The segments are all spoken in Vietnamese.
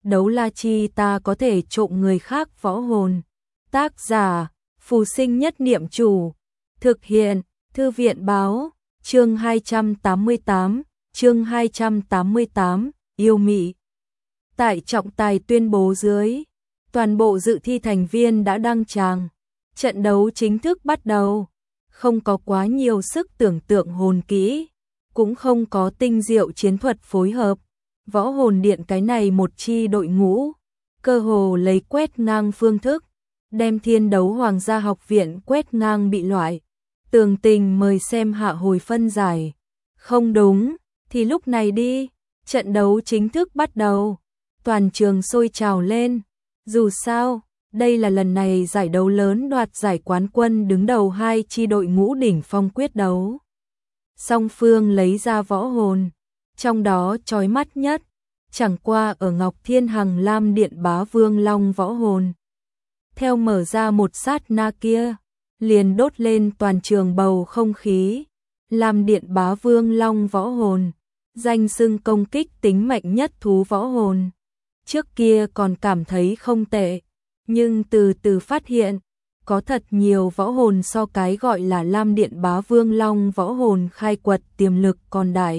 đấu la chi ta có thể trộm người khác võ hồn. Tác giả, Phù Sinh Nhất Niệm Chủ. Thực hiện, Thư viện Báo. Chương 288, chương 288, yêu mị. Tại trọng tài tuyên bố dưới, toàn bộ dự thi thành viên đã đăng tràng. Trận đấu chính thức bắt đầu. Không có quá nhiều sức tưởng tượng hồn kỹ, cũng không có tinh diệu chiến thuật phối hợp. Võ hồn điện cái này một chi đội ngũ, cơ hồ lấy quét ngang phương thức, đem Thiên Đấu Hoàng gia học viện quét ngang bị loại. Tường tình mời xem hạ hồi phân giải. Không đúng, thì lúc này đi, trận đấu chính thức bắt đầu. Toàn trường sôi trào lên. Dù sao, đây là lần này giải đấu lớn đoạt giải quán quân đứng đầu hai chi đội ngũ đỉnh phong quyết đấu. Song phương lấy ra võ hồn, trong đó chói mắt nhất, chẳng qua ở Ngọc Thiên Hằng Lam Điện Bá Vương Long võ hồn. Theo mở ra một sát na kia, liền đốt lên toàn trường bầu không khí. Lam Điện Bá Vương Long võ hồn, danh xưng công kích tính mạnh nhất thú võ hồn. Trước kia còn cảm thấy không tệ, nhưng từ từ phát hiện, có thật nhiều võ hồn so cái gọi là Lam Điện Bá Vương Long võ hồn khai quật tiềm lực còn đại.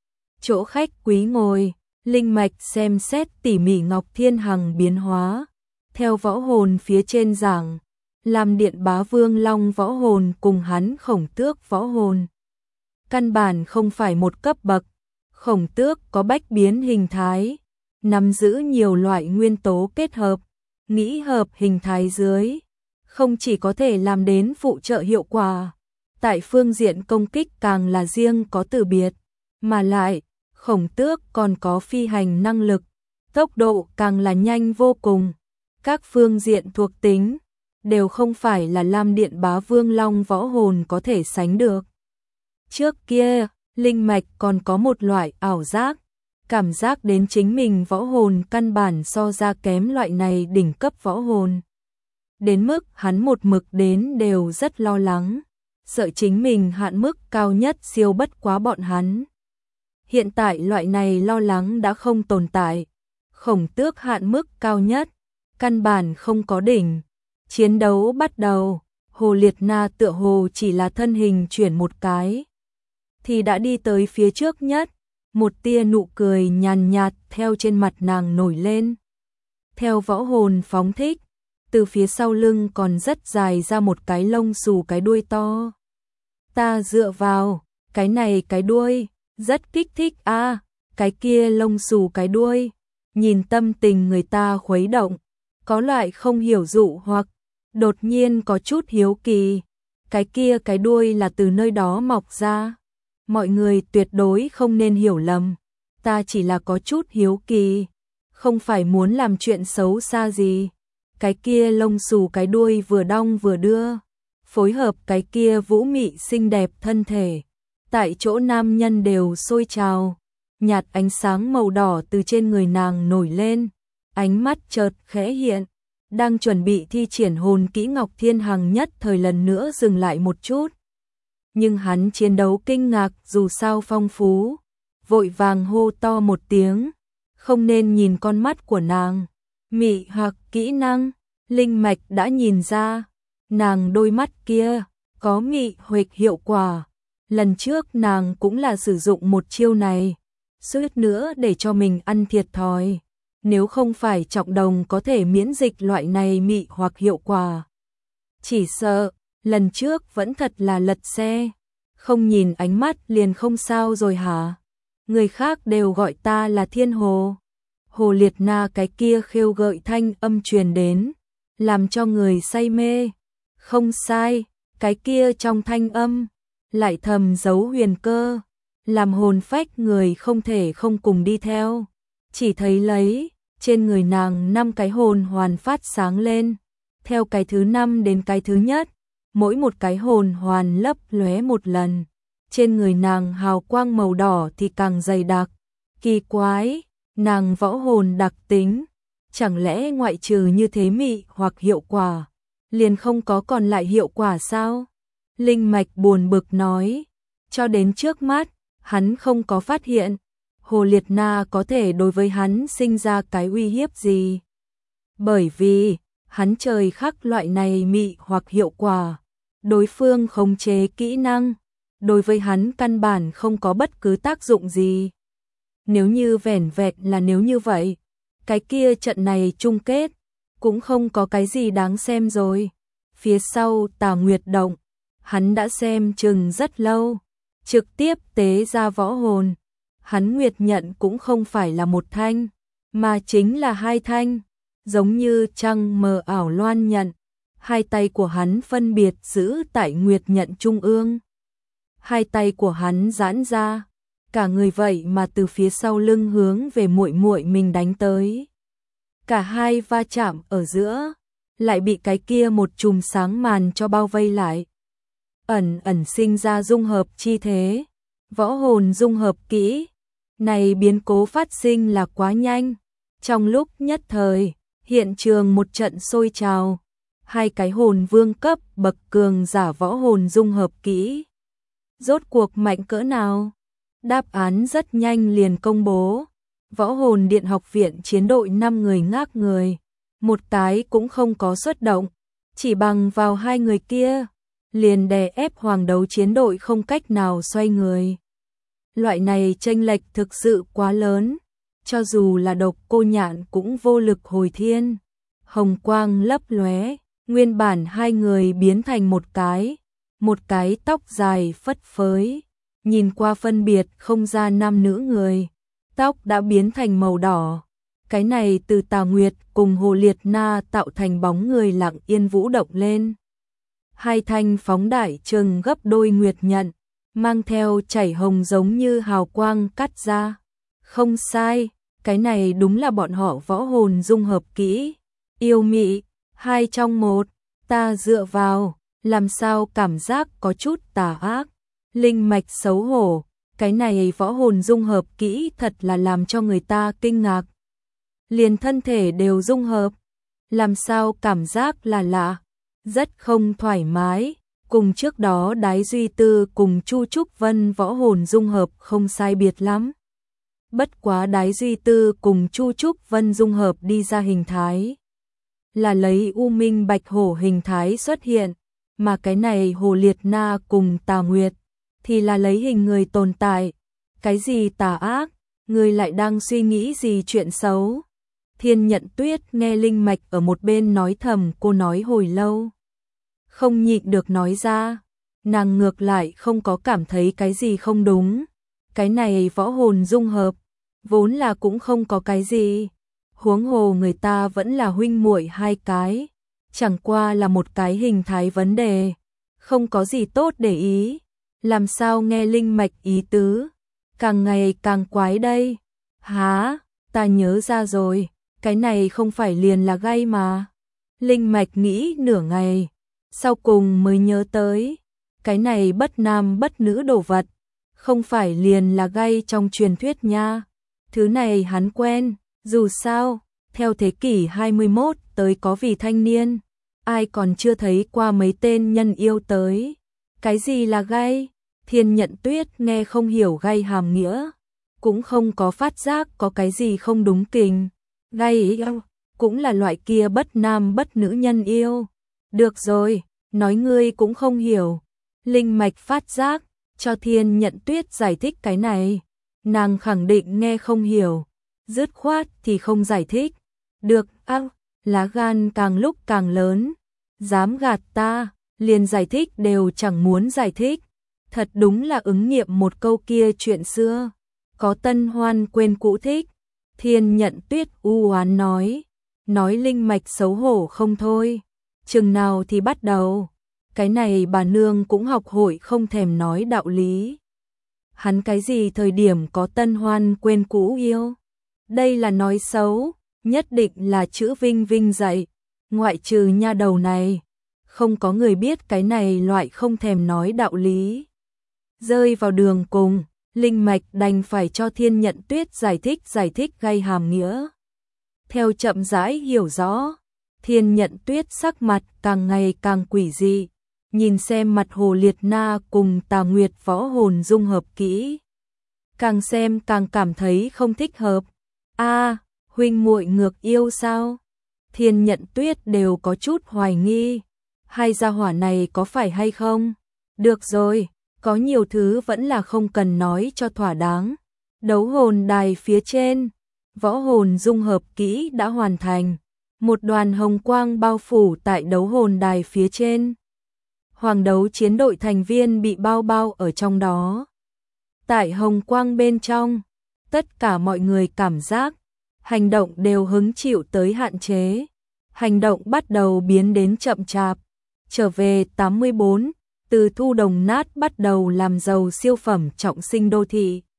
Chỗ khách quý ngồi, linh mạch xem xét tỉ mỉ Ngọc Thiên Hằng biến hóa. Theo võ hồn phía trên giảng, Lam Điện Bá Vương Long võ hồn cùng hắn Khổng Tước võ hồn. Căn bản không phải một cấp bậc, Khổng Tước có bách biến hình thái, nắm giữ nhiều loại nguyên tố kết hợp, nghĩ hợp hình thái dưới, không chỉ có thể làm đến phụ trợ hiệu quả, tại phương diện công kích càng là riêng có từ biệt, mà lại, Khổng Tước còn có phi hành năng lực, tốc độ càng là nhanh vô cùng. Các phương diện thuộc tính đều không phải là Lam Điện Bá Vương Long võ hồn có thể sánh được. Trước kia, linh mạch còn có một loại ảo giác, cảm giác đến chính mình võ hồn căn bản so ra kém loại này đỉnh cấp võ hồn. Đến mức hắn một mực đến đều rất lo lắng, sợ chính mình hạn mức cao nhất siêu bất quá bọn hắn. Hiện tại loại này lo lắng đã không tồn tại. Khổng Tước hạn mức cao nhất, căn bản không có đỉnh. Chiến đấu bắt đầu, Hồ Liệt Na tựa hồ chỉ là thân hình chuyển một cái, thì đã đi tới phía trước nhất. Một tia nụ cười nhàn nhạt theo trên mặt nàng nổi lên. Theo võ hồn phóng thích, từ phía sau lưng còn rất dài ra một cái lông xù cái đuôi to. Ta dựa vào, cái này cái đuôi, rất kích thích a, cái kia lông xù cái đuôi, nhìn tâm tình người ta khuấy động, có loại không hiểu dụ hoặc đột nhiên có chút hiếu kỳ. Cái kia cái đuôi là từ nơi đó mọc ra. Mọi người tuyệt đối không nên hiểu lầm, ta chỉ là có chút hiếu kỳ, không phải muốn làm chuyện xấu xa gì. Cái kia lông xù cái đuôi vừa đong vừa đưa, phối hợp cái kia vũ mị xinh đẹp thân thể. Tại chỗ nam nhân đều sôi trào, nhạt ánh sáng màu đỏ từ trên người nàng nổi lên, ánh mắt chợt khẽ hiện, đang chuẩn bị thi triển hồn kỹ Ngọc Thiên Hằng nhất thời lần nữa dừng lại một chút. Nhưng hắn chiến đấu kinh ngạc dù sao phong phú, vội vàng hô to một tiếng, không nên nhìn con mắt của nàng. Mị hoặc kỹ năng, linh mạch đã nhìn ra, nàng đôi mắt kia có mị hoặc hiệu quả. Lần trước nàng cũng là sử dụng một chiêu này, suýt nữa để cho mình ăn thiệt thòi. Nếu không phải Trọng Đồng có thể miễn dịch loại này mị hoặc hiệu quả, chỉ sợ lần trước vẫn thật là lật xe. Không nhìn ánh mắt liền không sao rồi hả? Người khác đều gọi ta là Thiên Hồ. Hồ Liệt Na cái kia khêu gợi thanh âm truyền đến, làm cho người say mê. Không sai, cái kia trong thanh âm lại thầm giấu huyền cơ, làm hồn phách người không thể không cùng đi theo. Chỉ thấy lấy trên người nàng 5 cái hồn hoàn phát sáng lên, theo cái thứ 5 đến cái thứ nhất, mỗi một cái hồn hoàn lấp lóe một lần. Trên người nàng hào quang màu đỏ thì càng dày đặc. Kỳ quái, nàng võ hồn đặc tính, chẳng lẽ ngoại trừ như thế mị hoặc hiệu quả, liền không có còn lại hiệu quả sao? Linh mạch buồn bực nói, cho đến trước mắt, hắn không có phát hiện. Hồ Liệt Na có thể đối với hắn sinh ra cái uy hiếp gì? Bởi vì, hắn trời khắc loại này mị hoặc hiệu quả. Đối phương khống chế kỹ năng, đối với hắn căn bản không có bất cứ tác dụng gì. Nếu như vẻn vẹn là nếu như vậy, cái kia trận này chung kết, cũng không có cái gì đáng xem rồi. Phía sau Tà Nguyệt động, hắn đã xem chừng rất lâu, trực tiếp tế ra võ hồn. Hắn nguyệt nhận cũng không phải là một thanh, mà chính là hai thanh, giống như trăng mờ ảo loan nhận. Hai tay của hắn phân biệt giữ tại nguyệt nhận trung ương. Hai tay của hắn giãn ra, cả người vậy mà từ phía sau lưng hướng về muội muội mình đánh tới. Cả hai va chạm ở giữa, lại bị cái kia một chùm sáng màn cho bao vây lại. Ẩn ẩn sinh ra dung hợp chi thế, võ hồn dung hợp kỹ. Này biến cố phát sinh là quá nhanh, trong lúc nhất thời, hiện trường một trận sôi trào. Hai cái hồn vương cấp bậc cường giả võ hồn dung hợp kỹ. Rốt cuộc mạnh cỡ nào? Đáp án rất nhanh liền công bố. Võ hồn điện học viện chiến đội 5 người ngác người. Một cái cũng không có xuất động. Chỉ bằng vào hai người kia, liền đè ép hoàng đấu chiến đội không cách nào xoay người. Loại này chênh lệch thực sự quá lớn. Cho dù là Độc Cô Nhạn cũng vô lực hồi thiên. Hồng quang lấp lóe. Nguyên bản hai người biến thành một cái tóc dài phất phới, nhìn qua phân biệt không ra nam nữ người, tóc đã biến thành màu đỏ. Cái này từ Tà Nguyệt cùng Hồ Liệt Na tạo thành bóng người lặng yên vũ động lên. Hai thanh phóng đại chừng gấp đôi nguyệt nhận, mang theo chảy hồng giống như hào quang cắt ra. Không sai, cái này đúng là bọn họ võ hồn dung hợp kỹ, yêu mị. Hai trong một, ta dựa vào, làm sao cảm giác có chút tà ác. Linh mạch xấu hổ, cái này võ hồn dung hợp kỹ thật là làm cho người ta kinh ngạc. Liền thân thể đều dung hợp, làm sao cảm giác là lạ, rất không thoải mái. Cùng trước đó Đái Duy Tư cùng Chu Trúc Vân võ hồn dung hợp không sai biệt lắm. Bất quá Đái Duy Tư cùng Chu Trúc Vân dung hợp đi ra hình thái là lấy U Minh Bạch Hổ hình thái xuất hiện, mà cái này Hồ Liệt Na cùng Tà Nguyệt thì là lấy hình người tồn tại. Cái gì tà ác, người lại đang suy nghĩ gì chuyện xấu? Thiên Nhận Tuyết nghe Linh Mạch ở một bên nói thầm, cô nói hồi lâu, không nhịn được nói ra, nàng ngược lại không có cảm thấy cái gì không đúng. Cái này võ hồn dung hợp, vốn là cũng không có cái gì. Huống hồ người ta vẫn là huynh muội hai cái, chẳng qua là một cái hình thái vấn đề, không có gì tốt để ý. Làm sao nghe Linh Mạch ý tứ, càng ngày càng quái đây. Hả, ta nhớ ra rồi, cái này không phải liền là gai mà. Linh Mạch nghĩ nửa ngày, sau cùng mới nhớ tới, cái này bất nam bất nữ đồ vật, không phải liền là gai trong truyền thuyết nha. Thứ này hắn quen. Dù sao, theo thế kỷ 21 tới có vì thanh niên, ai còn chưa thấy qua mấy tên nhân yêu tới. Cái gì là gai? Thiên Nhận Tuyết nghe không hiểu gai hàm nghĩa, cũng không có phát giác có cái gì không đúng kình. Gai yêu, cũng là loại kia bất nam bất nữ nhân yêu. Được rồi, nói ngươi cũng không hiểu. Linh Mạch phát giác, cho Thiên Nhận Tuyết giải thích cái này. Nàng khẳng định nghe không hiểu. Dứt khoát thì không giải thích. Được, lá gan càng lúc càng lớn. Dám gạt ta, liền giải thích đều chẳng muốn giải thích. Thật đúng là ứng nghiệm một câu kia chuyện xưa. Có tân hoan quên cũ thích. Thiên Nhận Tuyết u oán nói Linh Mạch xấu hổ không thôi. Chừng nào thì bắt đầu. Cái này bà nương cũng học hội không thèm nói đạo lý. Hắn cái gì thời điểm có tân hoan quên cũ yêu? Đây là nói xấu, nhất định là chữ Vinh Vinh dạy, ngoại trừ nha đầu này, không có người biết cái này loại không thèm nói đạo lý. Rơi vào đường cùng, Linh Mạch đành phải cho Thiên Nhận Tuyết giải thích gay hàm nghĩa. Theo chậm rãi hiểu rõ, Thiên Nhận Tuyết sắc mặt càng ngày càng quỷ dị, nhìn xem mặt Hồ Liệt Na cùng Tà Nguyệt võ hồn dung hợp kỹ. càng xem càng cảm thấy không thích hợp. A, huynh muội ngược yêu sao? Thiên Nhận Tuyết đều có chút hoài nghi, hai gia hỏa này có phải hay không? Được rồi, có nhiều thứ vẫn là không cần nói cho thỏa đáng. Đấu hồn đài phía trên, võ hồn dung hợp kỹ đã hoàn thành. Một đoàn hồng quang bao phủ tại đấu hồn đài phía trên. Hoàng đấu chiến đội thành viên bị bao bao ở trong đó. Tại hồng quang bên trong, tất cả mọi người cảm giác, hành động đều hứng chịu tới hạn chế. Hành động bắt đầu biến đến chậm chạp. Trở về 84, từ thu đồng nát bắt đầu làm giàu siêu phẩm trọng sinh đô thị.